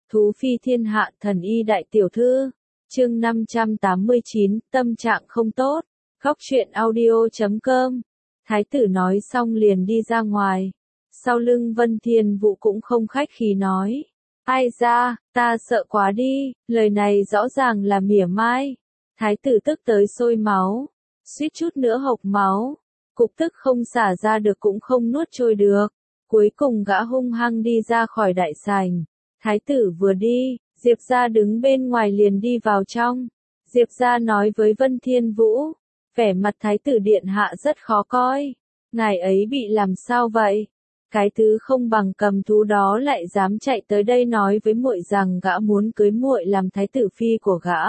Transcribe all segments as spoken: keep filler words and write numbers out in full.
Thú phi thiên hạ thần y đại tiểu thư. Chương năm trăm tám mươi chín, tâm trạng không tốt. Góc truyện audio chấm com. Thái tử nói xong liền đi ra ngoài. Sau lưng Vân Thiên Vũ cũng không khách khí nói. Ai ra, ta sợ quá đi, lời này rõ ràng là mỉa mai. Thái tử tức tới sôi máu, suýt chút nữa hộc máu. Cục tức không xả ra được cũng không nuốt trôi được. Cuối cùng gã hung hăng đi ra khỏi đại sảnh. Thái tử vừa đi, Diệp gia đứng bên ngoài liền đi vào trong. Diệp gia nói với Vân Thiên Vũ, vẻ mặt thái tử điện hạ rất khó coi. Ngài ấy bị làm sao vậy? Cái thứ không bằng cầm thú đó lại dám chạy tới đây nói với muội rằng gã muốn cưới muội làm thái tử phi của gã.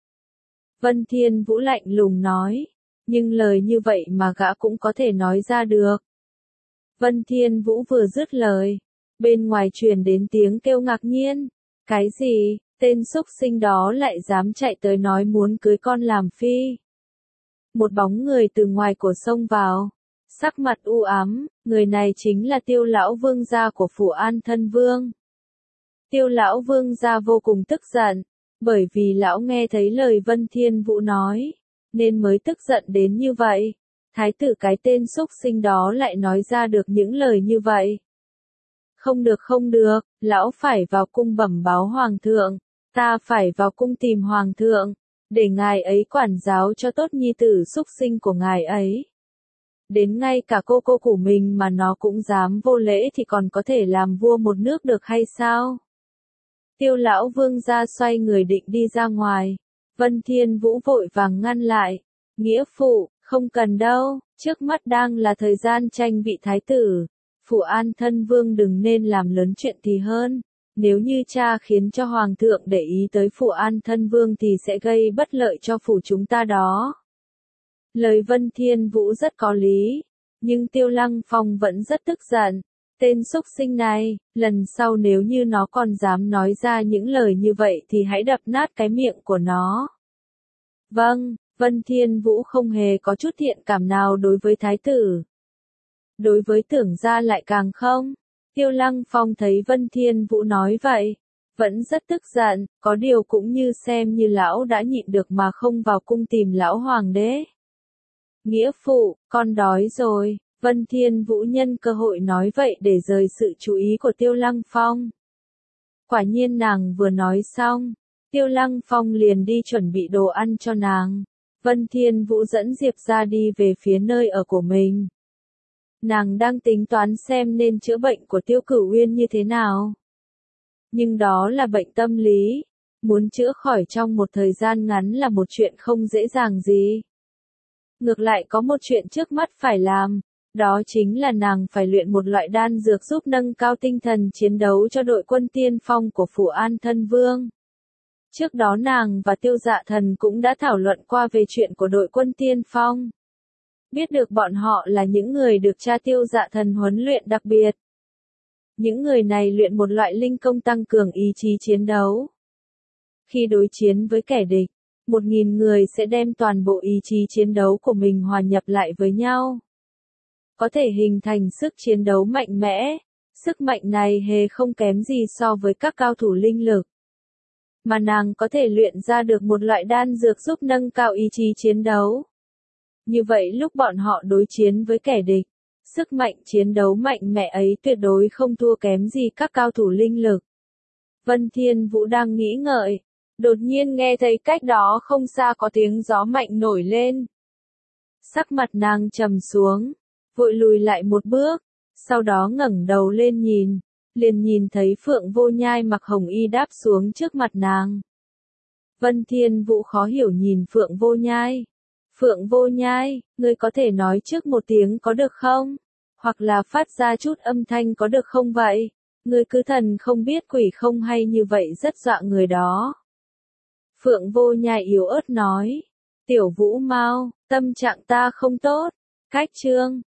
Vân Thiên Vũ lạnh lùng nói, nhưng lời như vậy mà gã cũng có thể nói ra được. Vân Thiên Vũ vừa dứt lời, bên ngoài truyền đến tiếng kêu ngạc nhiên. Cái gì, tên xúc sinh đó lại dám chạy tới nói muốn cưới con làm phi. Một bóng người từ ngoài cổ xông vào, sắc mặt u ám, người này chính là Tiêu lão vương gia của phủ An Thân Vương. Tiêu lão vương gia vô cùng tức giận, bởi vì lão nghe thấy lời Vân Thiên Vũ nói, nên mới tức giận đến như vậy. Thái tử cái tên xúc sinh đó lại nói ra được những lời như vậy. Không được không được, lão phải vào cung bẩm báo hoàng thượng, ta phải vào cung tìm hoàng thượng, để ngài ấy quản giáo cho tốt nhi tử xúc sinh của ngài ấy. Đến ngay cả cô cô của mình mà nó cũng dám vô lễ thì còn có thể làm vua một nước được hay sao? Tiêu lão vương gia xoay người định đi ra ngoài, Vân Thiên Vũ vội vàng ngăn lại, nghĩa phụ, không cần đâu, trước mắt đang là thời gian tranh vị thái tử. Phủ An Thân Vương đừng nên làm lớn chuyện thì hơn, nếu như cha khiến cho Hoàng thượng để ý tới Phủ An Thân Vương thì sẽ gây bất lợi cho phủ chúng ta đó. Lời Vân Thiên Vũ rất có lý, nhưng Tiêu Lăng Phong vẫn rất tức giận. Tên xúc sinh này, lần sau nếu như nó còn dám nói ra những lời như vậy thì hãy đập nát cái miệng của nó. Vâng, Vân Thiên Vũ không hề có chút thiện cảm nào đối với thái tử. Đối với tưởng gia lại càng không. Tiêu Lăng Phong thấy Vân Thiên Vũ nói vậy, vẫn rất tức giận, có điều cũng như xem như lão đã nhịn được mà không vào cung tìm lão hoàng đế. Nghĩa phụ, con đói rồi, Vân Thiên Vũ nhân cơ hội nói vậy để rời sự chú ý của Tiêu Lăng Phong. Quả nhiên nàng vừa nói xong, Tiêu Lăng Phong liền đi chuẩn bị đồ ăn cho nàng. Vân Thiên Vũ dẫn Diệp gia đi về phía nơi ở của mình. Nàng đang tính toán xem nên chữa bệnh của Tiêu Cửu Uyên như thế nào. Nhưng đó là bệnh tâm lý, muốn chữa khỏi trong một thời gian ngắn là một chuyện không dễ dàng gì. Ngược lại có một chuyện trước mắt phải làm, đó chính là nàng phải luyện một loại đan dược giúp nâng cao tinh thần chiến đấu cho đội quân tiên phong của phủ An Thân Vương. Trước đó nàng và Tiêu Dạ Thần cũng đã thảo luận qua về chuyện của đội quân tiên phong. Biết được bọn họ là những người được cha Tiêu Dạ Thần huấn luyện đặc biệt. Những người này luyện một loại linh công tăng cường ý chí chiến đấu. Khi đối chiến với kẻ địch, một nghìn người sẽ đem toàn bộ ý chí chiến đấu của mình hòa nhập lại với nhau. Có thể hình thành sức chiến đấu mạnh mẽ. Sức mạnh này hề không kém gì so với các cao thủ linh lực. Mà nàng có thể luyện ra được một loại đan dược giúp nâng cao ý chí chiến đấu. Như vậy lúc bọn họ đối chiến với kẻ địch, sức mạnh chiến đấu mạnh mẽ ấy tuyệt đối không thua kém gì các cao thủ linh lực. Vân Thiên Vũ đang nghĩ ngợi, đột nhiên nghe thấy cách đó không xa có tiếng gió mạnh nổi lên. Sắc mặt nàng trầm xuống, vội lùi lại một bước, sau đó ngẩng đầu lên nhìn, liền nhìn thấy Phượng Vô Nhai mặc hồng y đáp xuống trước mặt nàng. Vân Thiên Vũ khó hiểu nhìn Phượng Vô Nhai. Phượng Vô Nhai, ngươi có thể nói trước một tiếng có được không? Hoặc là phát ra chút âm thanh có được không vậy? Ngươi cứ thần không biết quỷ không hay như vậy rất dọa người đó. Phượng Vô Nhai yếu ớt nói. Tiểu Vũ Mau, tâm trạng ta không tốt. Cách chương,